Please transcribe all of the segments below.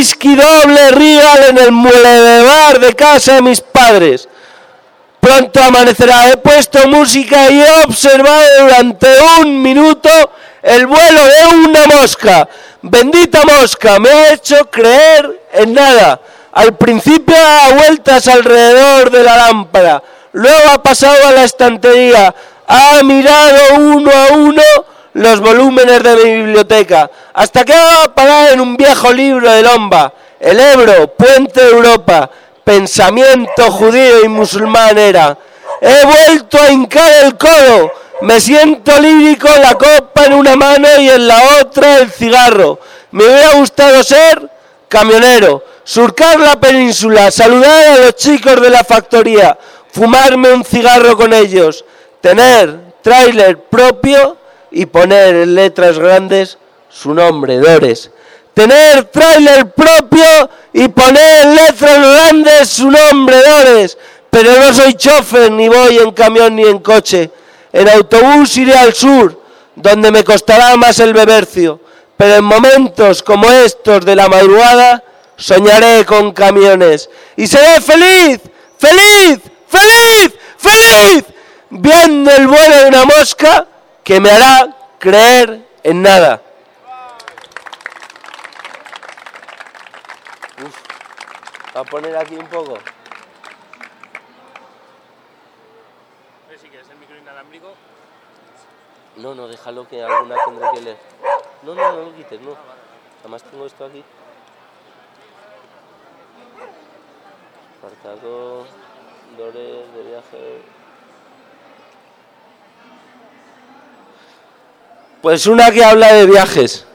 whisky doble Regal en el mueble de casa de mis padres. Pronto amanecerá. He puesto música y he observado durante 1 minuto el vuelo de una mosca. Bendita mosca, me ha hecho creer en nada. Al principio daba vueltas alrededor de la lámpara, luego ha pasado a la estantería, ha mirado uno a uno los volúmenes de mi biblioteca, hasta que ha parado en un viejo libro de Lomba, el Ebro, puente de Europa, pensamiento judío y musulmán era. He vuelto a hincar el codo, me siento lírico, la copa en una mano y en la otra el cigarro. Me hubiera gustado ser camionero, surcar la península, saludar a los chicos de la factoría, fumarme un cigarro con ellos, tener tráiler propio y poner en letras grandes su nombre, Dores. Tener tráiler propio y poner en letras grandes su nombre, Dores. Pero no soy chofer, ni voy en camión ni en coche. En autobús iré al sur, donde me costará más el bebercio. Pero en momentos como estos de la madrugada, soñaré con camiones. Y seré feliz, feliz, feliz, feliz, viendo el vuelo de una mosca que me hará creer en nada. ¿Va a poner aquí un poco? Si quieres el micro inalámbrico. No, déjalo que alguna tendré que leer. No lo quites, no. Además tengo esto aquí. Apartado, Dores de viaje. Pues una que habla de viajes.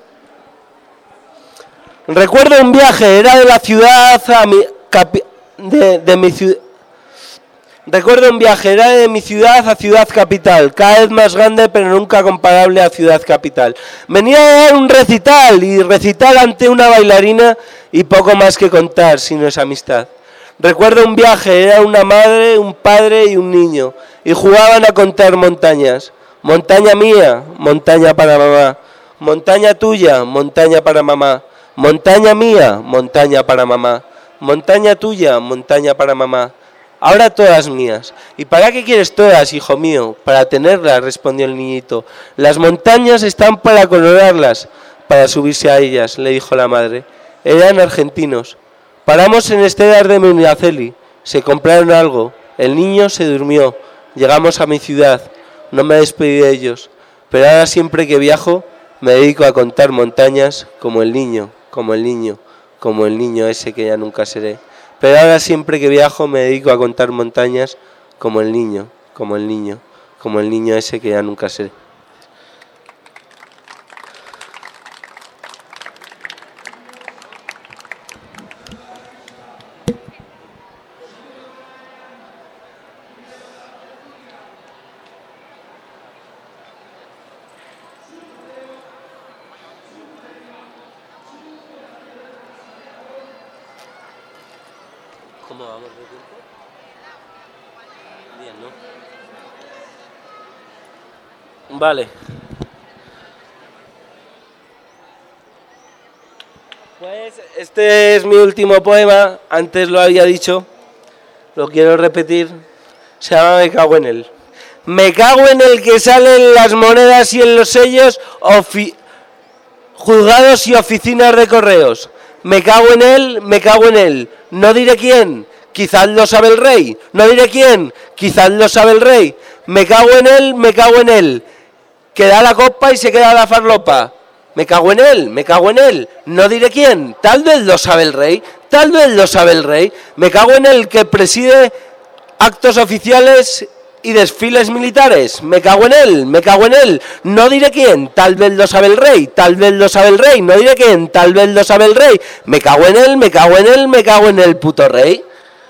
Recuerdo un viaje, era de la ciudad a mi de mi ciudad. Recuerdo un viaje, era de mi ciudad a ciudad capital, cada vez más grande pero nunca comparable a ciudad capital. Venía a dar un recital y recital ante una bailarina y poco más que contar, si no es amistad. Recuerdo un viaje, era una madre, un padre y un niño y jugaban a contar montañas. Montaña mía, montaña para mamá. Montaña tuya, montaña para mamá. Montaña mía, montaña para mamá. Montaña tuya, montaña para mamá. Ahora todas mías. ¿Y para qué quieres todas, hijo mío? Para tenerlas, respondió el niñito. Las montañas están para colorarlas, para subirse a ellas, le dijo la madre. Eran argentinos. Paramos en Estelar de Medinaceli. Se compraron algo. El niño se durmió. Llegamos a mi ciudad. No me despedí de ellos. Pero ahora siempre que viajo me dedico a contar montañas como el niño ese que ya nunca seré. Pero ahora siempre que viajo me dedico a contar montañas como el niño ese que ya nunca seré. ¿Cómo vamos de tiempo? Bien, ¿no? Vale. Pues este es mi último poema. Antes lo había dicho. Lo quiero repetir. Se llama Me cago en él. Me cago en el que salen las monedas y en los sellos juzgados y oficinas de correos. Me cago en él, no diré quién, quizás lo sabe el rey, no diré quién, quizás lo sabe el rey. Me cago en él, que da la copa y se queda la farlopa. Me cago en él, no diré quién, tal vez lo sabe el rey, Me cago en él, que preside actos oficiales y desfiles militares. Me cago en él, no diré quién, tal vez lo sabe el rey, no diré quién, tal vez lo sabe el rey. Me cago en él, puto rey.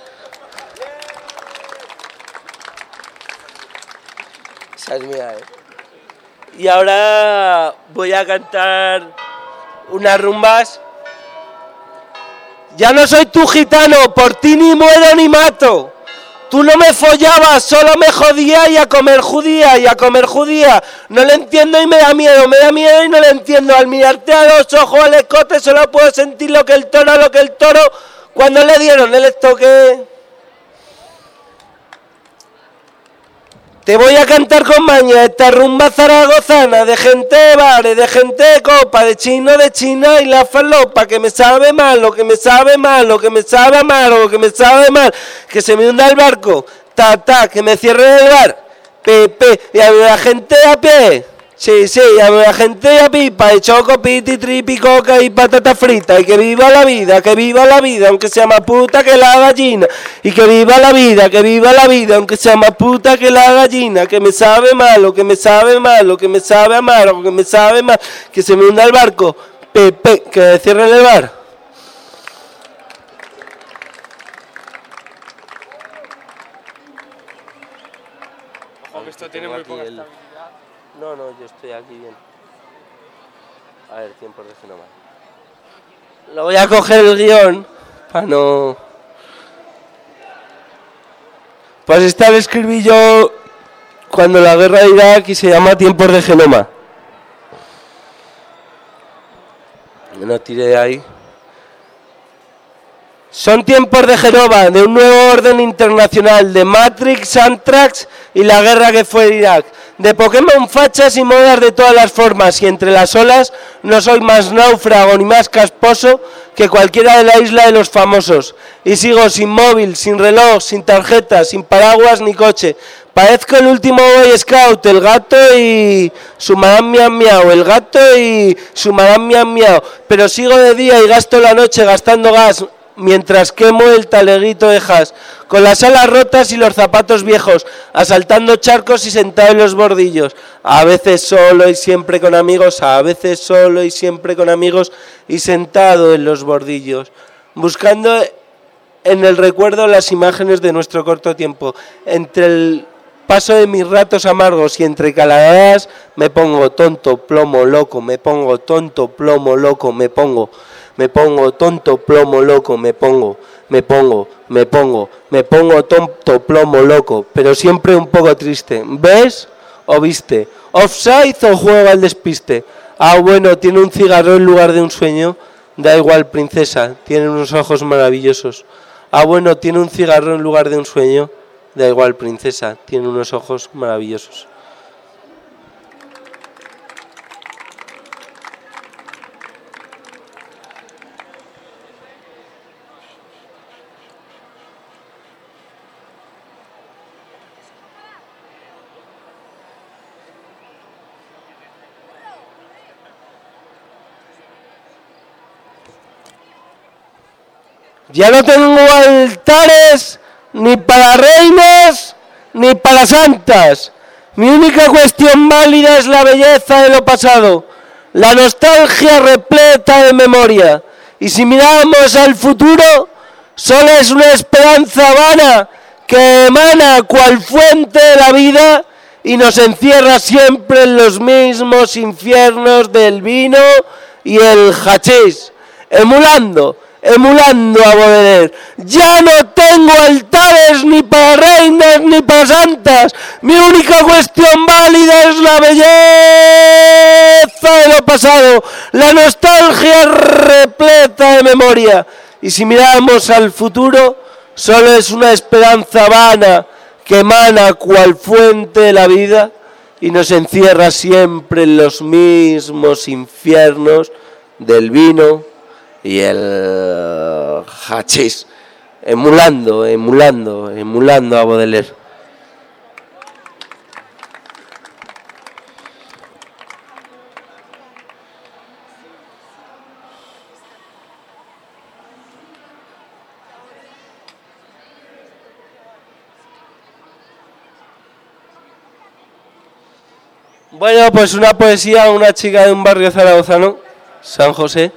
Esa es mía, Y ahora voy a cantar unas rumbas. Ya no soy tu gitano, por ti ni muero ni mato. Tú no me follabas, solo me jodía y a comer judía, y a comer judía. No le entiendo y me da miedo y no le entiendo. Al mirarte a los ojos, al escote, solo puedo sentir lo que el toro, cuando le dieron el estoque. Te voy a cantar con maña esta rumba zaragozana de gente de bares, de gente de copa, de China y la falopa, que me sabe mal, lo que me sabe mal, lo que me sabe amargo, lo que me sabe mal, que se me hunda el barco, que me cierre el bar, y a la gente a pie, sí, a la gente a pipa, de choco, piti, tripi, coca y patata frita, y que viva la vida, aunque sea más puta que la gallina, y que viva la vida, aunque sea más puta que la gallina, que me sabe mal, lo que me sabe mal, lo que me sabe amargo, lo que me sabe mal, que se me hunda el barco, que me cierren el bar. Ojo, que esto tiene muy poca estabilidad. No, yo estoy aquí bien. A ver, tiempo de fenómeno. Lo voy a coger el guión para no... Pues esta lo escribí yo cuando la guerra de Irak y se llama Tiempos de Genoma. No tiré de ahí. Son tiempos de Genoma, de un nuevo orden internacional, de Matrix, Anthrax y la guerra que fue Irak, de Pokémon fachas y modas de todas las formas, y entre las olas no soy más náufrago ni más casposo que cualquiera de la isla de los famosos, y sigo sin móvil, sin reloj, sin tarjeta, sin paraguas ni coche. Parezco el último Boy Scout, el gato y su madame miau miau, el gato y su madame miau miau, pero sigo de día y gasto la noche gastando gas, mientras quemo el taleguito de Haas, con las alas rotas y los zapatos viejos, asaltando charcos y sentado en los bordillos, a veces solo y siempre con amigos, a veces solo y siempre con amigos y sentado en los bordillos, buscando en el recuerdo las imágenes de nuestro corto tiempo, entre el paso de mis ratos amargos y entre caladadas me pongo tonto, plomo, loco, me pongo tonto, plomo, loco, me pongo tonto, plomo, loco, me pongo tonto, plomo, loco, pero siempre un poco triste. ¿Ves o viste? ¿Offside o juega al despiste? Ah, bueno, tiene un cigarro en lugar de un sueño. Da igual, princesa, tiene unos ojos maravillosos. Ah, bueno, tiene un cigarro en lugar de un sueño. Da igual, princesa, tiene unos ojos maravillosos. Ya no tengo altares ni para reinas ni para santas. Mi única cuestión válida es la belleza de lo pasado, la nostalgia repleta de memoria. Y si miramos al futuro, solo es una esperanza vana que emana cual fuente de la vida y nos encierra siempre en los mismos infiernos del vino y el hachís, emulando a Baudelaire. Ya no tengo altares ni para reinas ni para santas. Mi única cuestión válida es la belleza de lo pasado, la nostalgia repleta de memoria. Y si miramos al futuro, solo es una esperanza vana que emana cual fuente de la vida y nos encierra siempre en los mismos infiernos del vino y el hachís, emulando a Baudelaire. Bueno, pues una poesía a una chica de un barrio zaragozano, San José.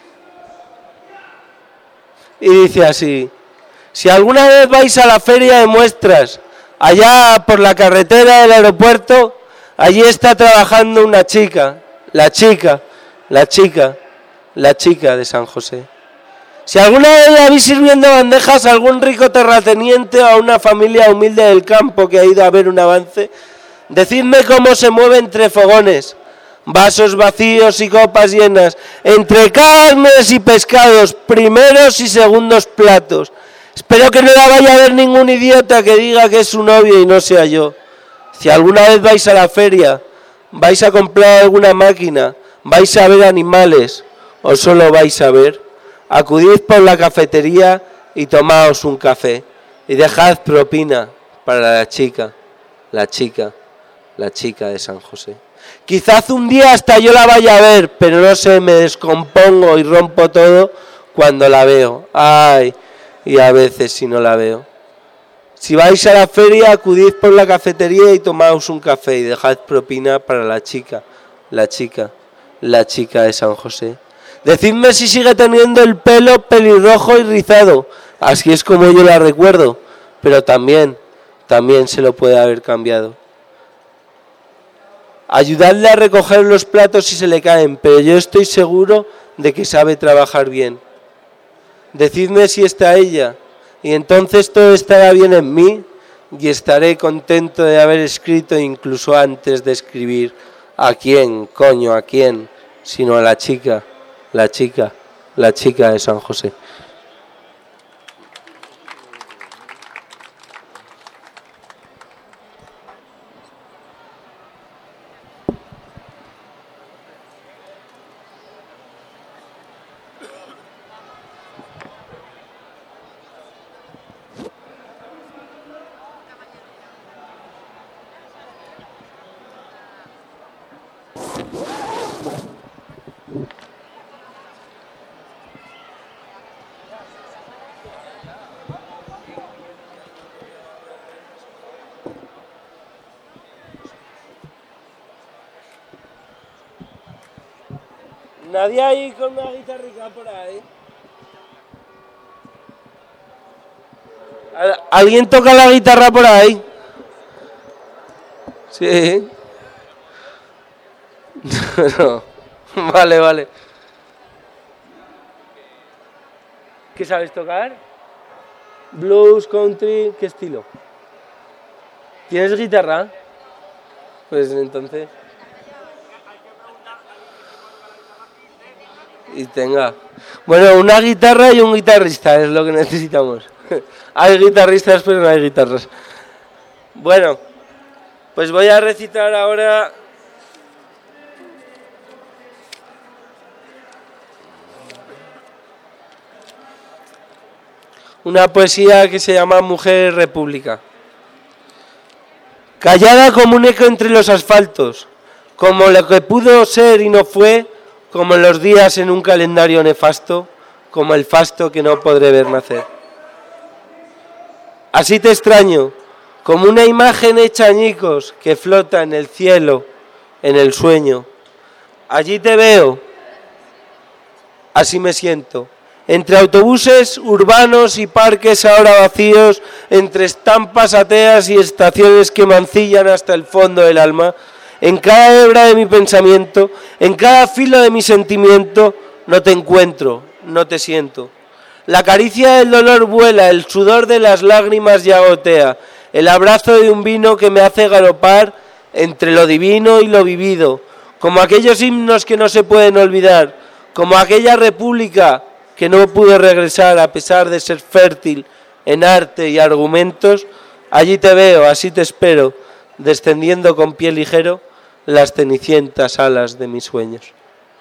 Y dice así: si alguna vez vais a la feria de muestras, allá por la carretera del aeropuerto, allí está trabajando una chica, la chica de San José. Si alguna vez la vi sirviendo bandejas a algún rico terrateniente o a una familia humilde del campo que ha ido a ver un avance, decidme cómo se mueve entre fogones, vasos vacíos y copas llenas, entre carnes y pescados, primeros y segundos platos. Espero que no la vaya a ver ningún idiota que diga que es su novio y no sea yo. Si alguna vez vais a la feria, vais a comprar alguna máquina, vais a ver animales o solo vais a ver, acudid por la cafetería y tomaos un café y dejad propina para la chica de San José. Quizás un día hasta yo la vaya a ver, pero no sé, me descompongo y rompo todo cuando la veo. Ay, y a veces si no la veo. Si vais a la feria, acudid por la cafetería y tomaos un café y dejad propina para la chica de San José. Decidme si sigue teniendo el pelo pelirrojo y rizado, así es como yo la recuerdo, pero también se lo puede haber cambiado. Ayudadle a recoger los platos si se le caen, pero yo estoy seguro de que sabe trabajar bien. Decidme si está ella, y entonces todo estará bien en mí, y estaré contento de haber escrito incluso antes de escribir a quién, sino a la chica de San José. ¿Nadie ahí con una guitarrica por ahí? ¿Alguien toca la guitarra por ahí? Sí. No. Vale. ¿Qué sabes tocar? Blues, country, ¿qué estilo? ¿Tienes guitarra? Pues entonces... Y tenga. Bueno, una guitarra y un guitarrista es lo que necesitamos. Hay guitarristas, pero no hay guitarras. Bueno, pues voy a recitar ahora una poesía que se llama Mujer República. Callada como un eco entre los asfaltos, como lo que pudo ser y no fue, como los días en un calendario nefasto, como el fasto que no podré ver nacer. Así te extraño, como una imagen hecha añicos que flota en el cielo, en el sueño. Allí te veo, así me siento, entre autobuses urbanos y parques ahora vacíos, entre estampas ateas y estaciones que mancillan hasta el fondo del alma. En cada hebra de mi pensamiento, en cada filo de mi sentimiento, no te encuentro, no te siento. La caricia del dolor vuela, el sudor de las lágrimas ya gotea, el abrazo de un vino que me hace galopar entre lo divino y lo vivido, como aquellos himnos que no se pueden olvidar, como aquella república que no pudo regresar a pesar de ser fértil en arte y argumentos. Allí te veo, así te espero, descendiendo con pie ligero las cenicientas alas de mis sueños.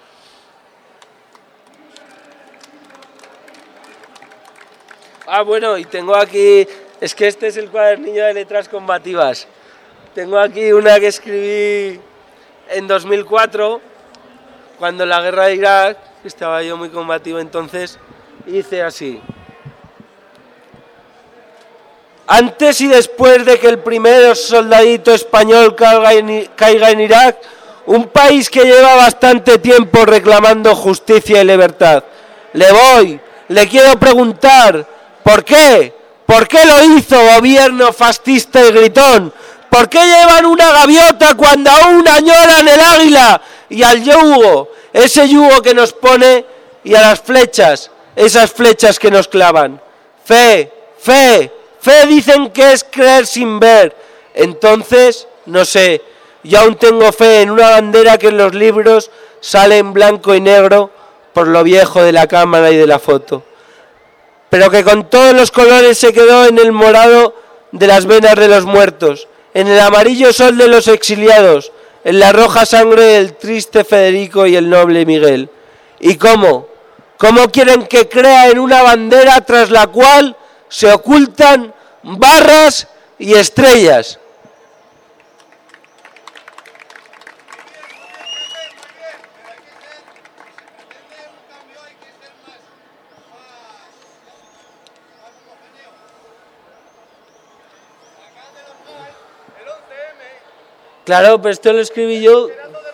Bueno, y tengo aquí, es que este es el cuadernillo de letras combativas. Tengo aquí una que escribí en 2004, cuando la guerra de Irak, estaba yo muy combativo entonces, hice así. Antes y después de que el primer soldadito español caiga en Irak, un país que lleva bastante tiempo reclamando justicia y libertad, le quiero preguntar, ¿por qué? ¿Por qué lo hizo, gobierno fascista y gritón? ¿Por qué llevan una gaviota cuando aún añoran el águila? Y al yugo, ese yugo que nos pone, y a las flechas, esas flechas que nos clavan. Fe, fe, fe dicen que es creer sin ver. Entonces, no sé, yo aún tengo fe en una bandera que en los libros sale en blanco y negro por lo viejo de la cámara y de la foto, pero que con todos los colores se quedó en el morado de las venas de los muertos, en el amarillo sol de los exiliados, en la roja sangre del triste Federico y el noble Miguel. ¿Y cómo? ¿Cómo quieren que crea en una bandera tras la cual se ocultan barras y estrellas? Claro, pero esto lo escribí yo.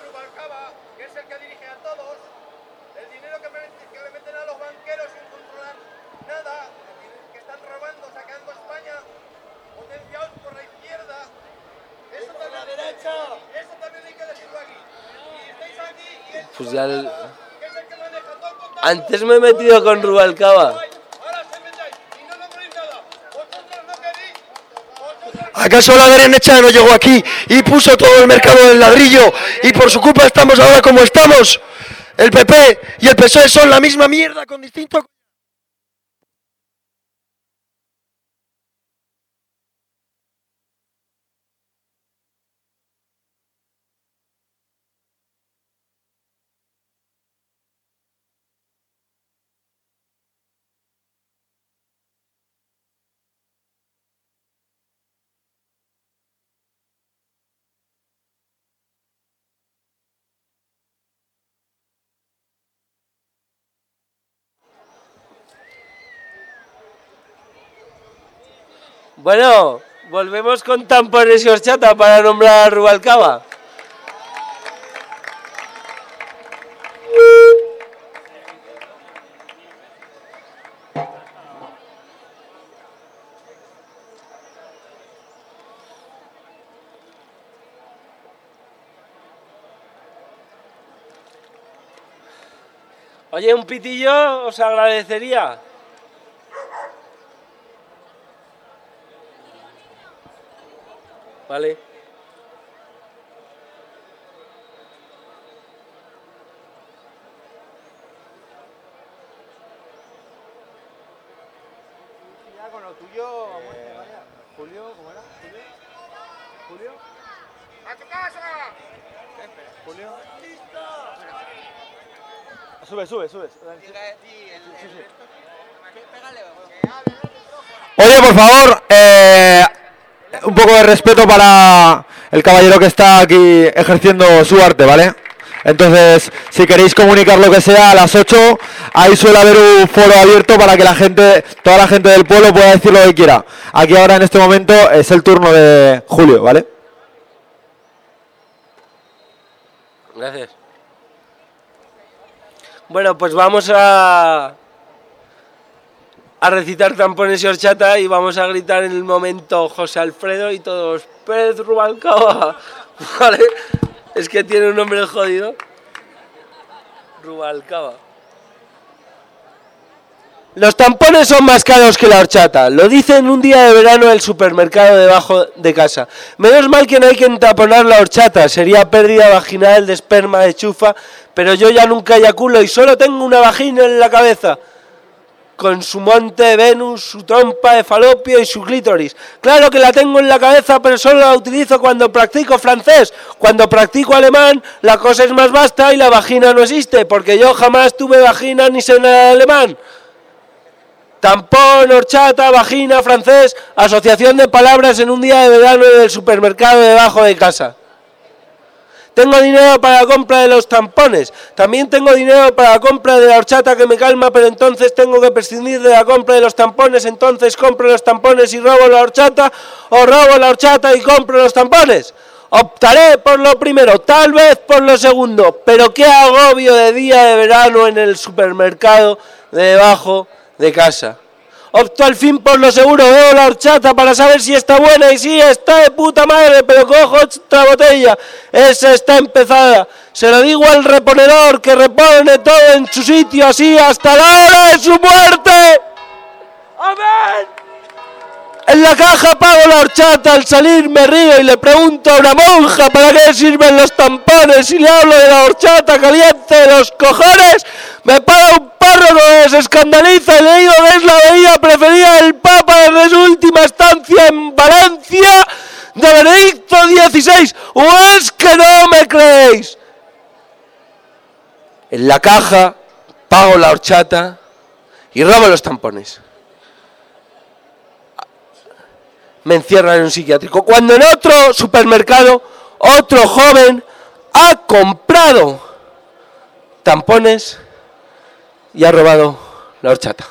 Pues ya antes me he metido con Rubalcaba. ¿Acaso la derecha no llegó aquí y puso todo el mercado del ladrillo y por su culpa estamos ahora como estamos? El PP y el PSOE son la misma mierda con distinto... Bueno, volvemos con tampones y horchata para nombrar a Rubalcaba. Oye, un pitillo os agradecería. Vale. Ya con lo tuyo, vaya. Julio, ¿cómo era? ¿Julio? ¡A tu casa! Julio. Sube. Oye, por favor, un poco de respeto para el caballero que está aquí ejerciendo su arte, ¿vale? Entonces, si queréis comunicar lo que sea a las 8, ahí suele haber un foro abierto para que la gente, toda la gente del pueblo pueda decir lo que quiera. Aquí ahora en este momento es el turno de Julio, ¿vale? Gracias. Bueno, pues vamos a recitar tampones y horchata y vamos a gritar en el momento José Alfredo y todos Pérez Rubalcaba. ¿Vale? Es que tiene un nombre jodido. Rubalcaba. Los tampones son más caros que la horchata. Lo dicen un día de verano en el supermercado debajo de casa. Menos mal que no hay que entaponar la horchata. Sería pérdida vaginal de esperma de chufa. Pero yo ya nunca eyaculo y solo tengo una vagina en la cabeza. Con su monte de Venus, su trompa de falopio y su clítoris. Claro que la tengo en la cabeza, pero solo la utilizo cuando practico francés. Cuando practico alemán, la cosa es más vasta y la vagina no existe, porque yo jamás tuve vagina ni sé nada de alemán. Tampón, horchata, vagina, francés, asociación de palabras en un día de verano en el supermercado debajo de casa. Tengo dinero para la compra de los tampones. También tengo dinero para la compra de la horchata que me calma, pero entonces tengo que prescindir de la compra de los tampones. Entonces compro los tampones y robo la horchata, o robo la horchata y compro los tampones. Optaré por lo primero, tal vez por lo segundo, pero qué agobio de día de verano en el supermercado de debajo de casa. Opto al fin por lo seguro, veo la horchata para saber si está buena y sí, está de puta madre, pero cojo otra botella, esa está empezada. Se lo digo al reponedor que repone todo en su sitio así hasta la hora de su muerte. ¡Amén! En la caja pago la horchata, al salir me río y le pregunto a una monja para qué sirven los tampones y le hablo de la horchata caliente de los cojones. Me para un párroco que se escandaliza y le digo que es la bebida preferida del Papa desde su última estancia en Valencia de Benedicto XVI. ¿O es que no me creéis? En la caja pago la horchata y robo los tampones. Me encierran en un psiquiátrico. Cuando en otro supermercado, otro joven ha comprado tampones y ha robado la horchata.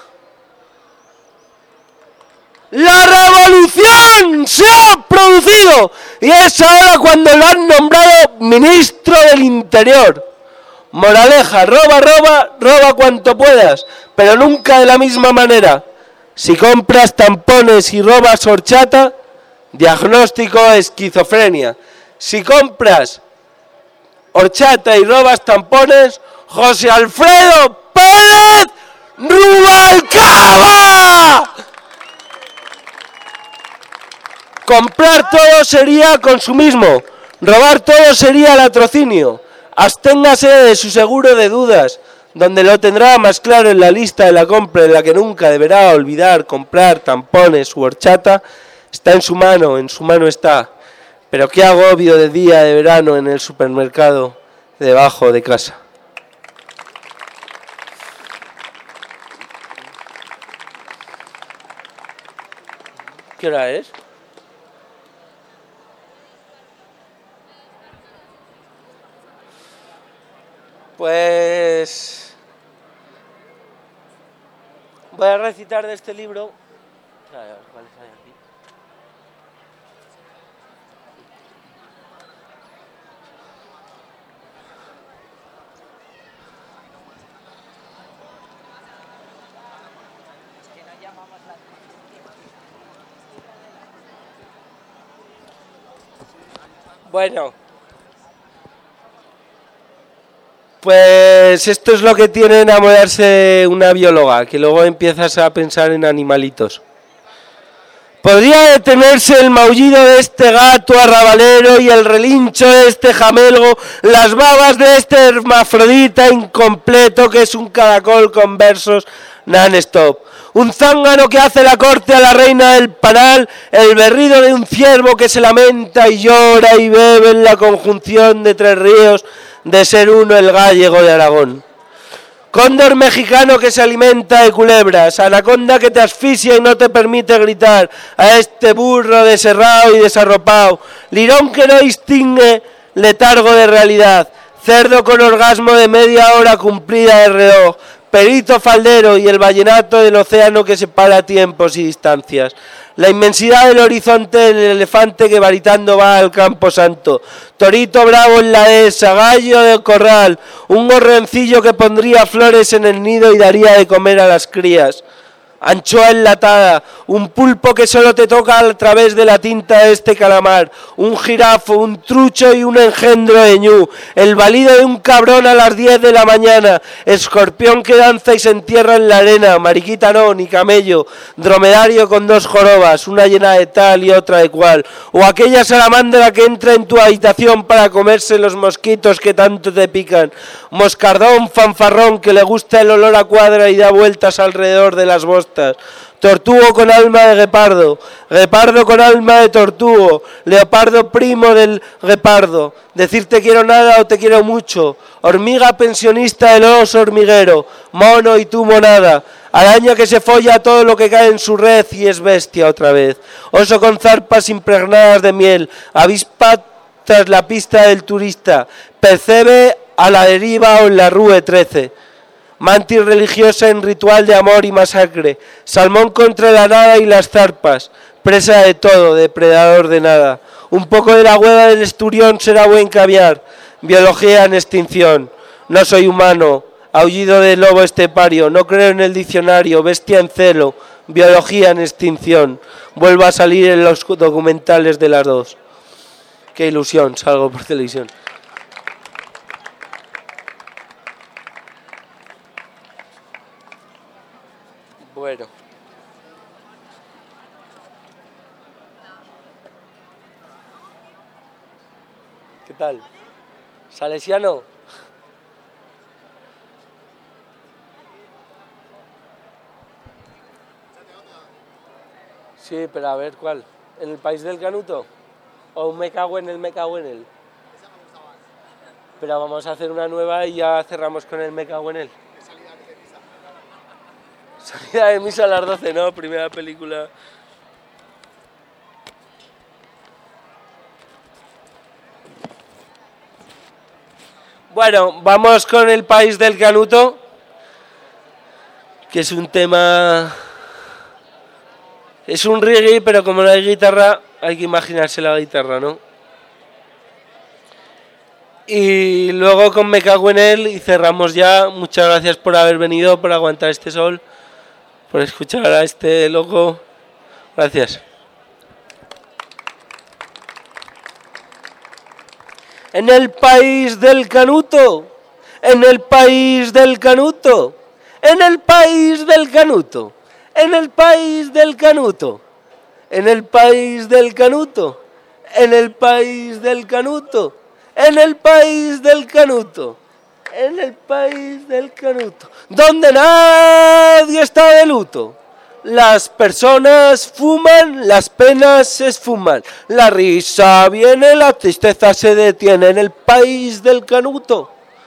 ¡La revolución se ha producido! Y es ahora cuando lo han nombrado ministro del Interior. Moraleja, roba cuanto puedas, pero nunca de la misma manera. Si compras tampones y robas horchata, diagnóstico esquizofrenia. Si compras horchata y robas tampones, José Alfredo Pérez Rubalcaba. Comprar todo sería consumismo, robar todo sería latrocinio. Absténgase de su seguro de dudas, donde lo tendrá más claro en la lista de la compra, en la que nunca deberá olvidar comprar tampones u horchata. Está en su mano está. Pero qué agobio de día de verano en el supermercado debajo de casa. ¿Qué hora es? Pues voy a recitar de este libro. ¿Cuáles hay aquí? Bueno. Pues esto es lo que tiene enamorarse una bióloga, que luego empiezas a pensar en animalitos. Podría detenerse el maullido de este gato arrabalero y el relincho de este jamelgo, las babas de este hermafrodita incompleto que es un caracol con versos non-stop. Un zángano que hace la corte a la reina del panal, el berrido de un ciervo que se lamenta y llora y bebe en la conjunción de tres ríos, de ser uno el gallego de Aragón. Cóndor mexicano que se alimenta de culebras, anaconda que te asfixia y no te permite gritar, a este burro deserrado y desarropado, lirón que no distingue letargo de realidad, cerdo con orgasmo de media hora cumplida de reloj, perito faldero y el vallenato del océano que separa tiempos y distancias. La inmensidad del horizonte del elefante que baritando va al campo santo. Torito bravo en la dehesa, gallo de corral, un gorrencillo que pondría flores en el nido y daría de comer a las crías. Anchoa enlatada, un pulpo que solo te toca a través de la tinta de este calamar, un jirafo, un trucho y un engendro de ñu, el balido de un cabrón a las 10 de la mañana, escorpión que danza y se entierra en la arena, mariquita no, ni camello, dromedario con dos jorobas, una llena de tal y otra de cual, o aquella salamandra que entra en tu habitación para comerse los mosquitos que tanto te pican, moscardón fanfarrón que le gusta el olor a cuadra y da vueltas alrededor de las bostas, tortugo con alma de guepardo, guepardo con alma de tortugo, leopardo primo del guepardo, decir te quiero nada o te quiero mucho, hormiga pensionista del oso hormiguero, mono y tú monada, araña que se folla todo lo que cae en su red y es bestia otra vez, oso con zarpas impregnadas de miel, avispa tras la pista del turista, percebe a la deriva o en la rue 13, mantis religiosa en ritual de amor y masacre, salmón contra la nada y las zarpas, presa de todo, depredador de nada. Un poco de la hueva del esturión será buen caviar, biología en extinción. No soy humano, aullido de lobo estepario, no creo en el diccionario, bestia en celo, biología en extinción. Vuelvo a salir en los documentales de las dos. Qué ilusión, salgo por televisión. ¿Qué tal? ¿Salesiano? Sí, pero a ver, ¿cuál? ¿En el país del canuto? ¿O un me cago en él? Pero vamos a hacer una nueva y ya cerramos con el me cago en él. Salida de misa a las 12, ¿no? Primera película. Bueno, vamos con el país del canuto, que es un tema... Es un reggae, pero como no hay guitarra, hay que imaginarse la guitarra, ¿no? Y luego con Me cago en él y cerramos ya. Muchas gracias por haber venido, por aguantar este sol, por escuchar a este loco. Gracias. En el país del canuto, en el país del canuto, en el país del canuto, en el país del canuto, en el país del canuto, en el país del canuto, en el país del canuto, en el país del canuto, donde nadie está de luto. Las personas fuman, las penas se esfuman, la risa viene, la tristeza se detiene en el país del canuto,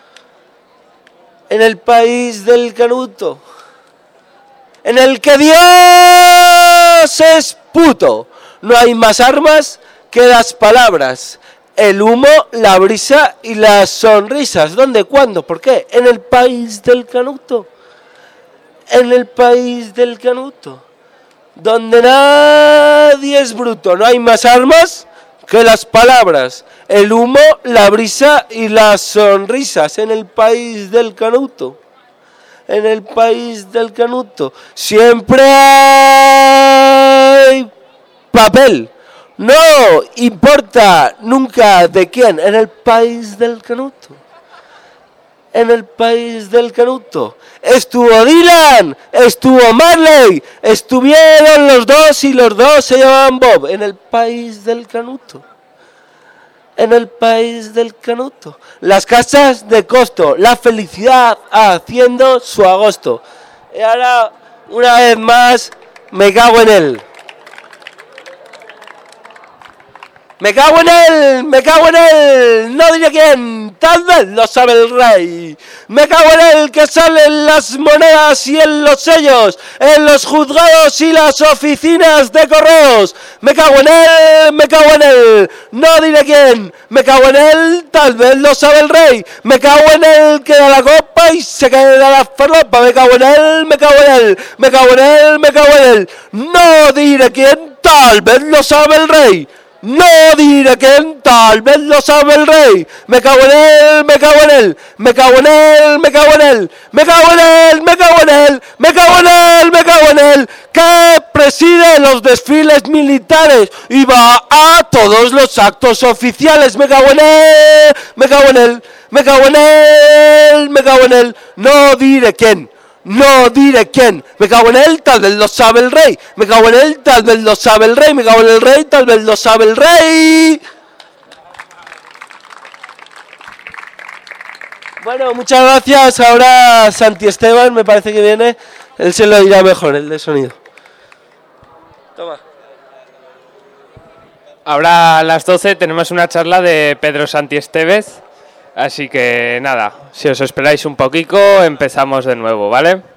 en el país del canuto, en el que Dios es puto, no hay más armas que las palabras, el humo, la brisa y las sonrisas. ¿Dónde? ¿Cuándo? ¿Por qué? En el país del canuto. En el país del canuto, donde nadie es bruto, no hay más armas que las palabras, el humo, la brisa y las sonrisas. En el país del canuto, en el país del canuto, siempre hay papel, no importa nunca de quién. En el país del canuto, en el país del canuto, estuvo Dylan, estuvo Marley, estuvieron los dos y los dos se llamaban Bob. En el país del canuto, en el país del canuto, las casas de costo, la felicidad haciendo su agosto. Y ahora, una vez más, me cago en él. Me cago en él, no diré quién, tal vez lo sabe el rey. Me cago en él, que salen las monedas y en los sellos, en los juzgados y las oficinas de correos. Me cago en él, no diré quién. Me cago en él, tal vez lo sabe el rey. Me cago en él, que da la copa y se queda la farlopa. Me cago en él, no diré quién, tal vez lo sabe el rey. No diré quién, tal vez lo sabe el rey. Me cago en él, que preside los desfiles militares y va a todos los actos oficiales. Me cago en él, no diré quién. No diré quién. Me cago en él, tal vez lo sabe el rey. Me cago en él, tal vez lo sabe el rey. Me cago en el rey, tal vez lo sabe el rey. Bueno, muchas gracias. Ahora Santi Esteban, me parece que viene. Él se lo dirá mejor, el de sonido. Toma. Ahora a las 12 tenemos una charla de Pedro Santi Estevez. Así que nada, si os esperáis un poquito, empezamos de nuevo, ¿vale?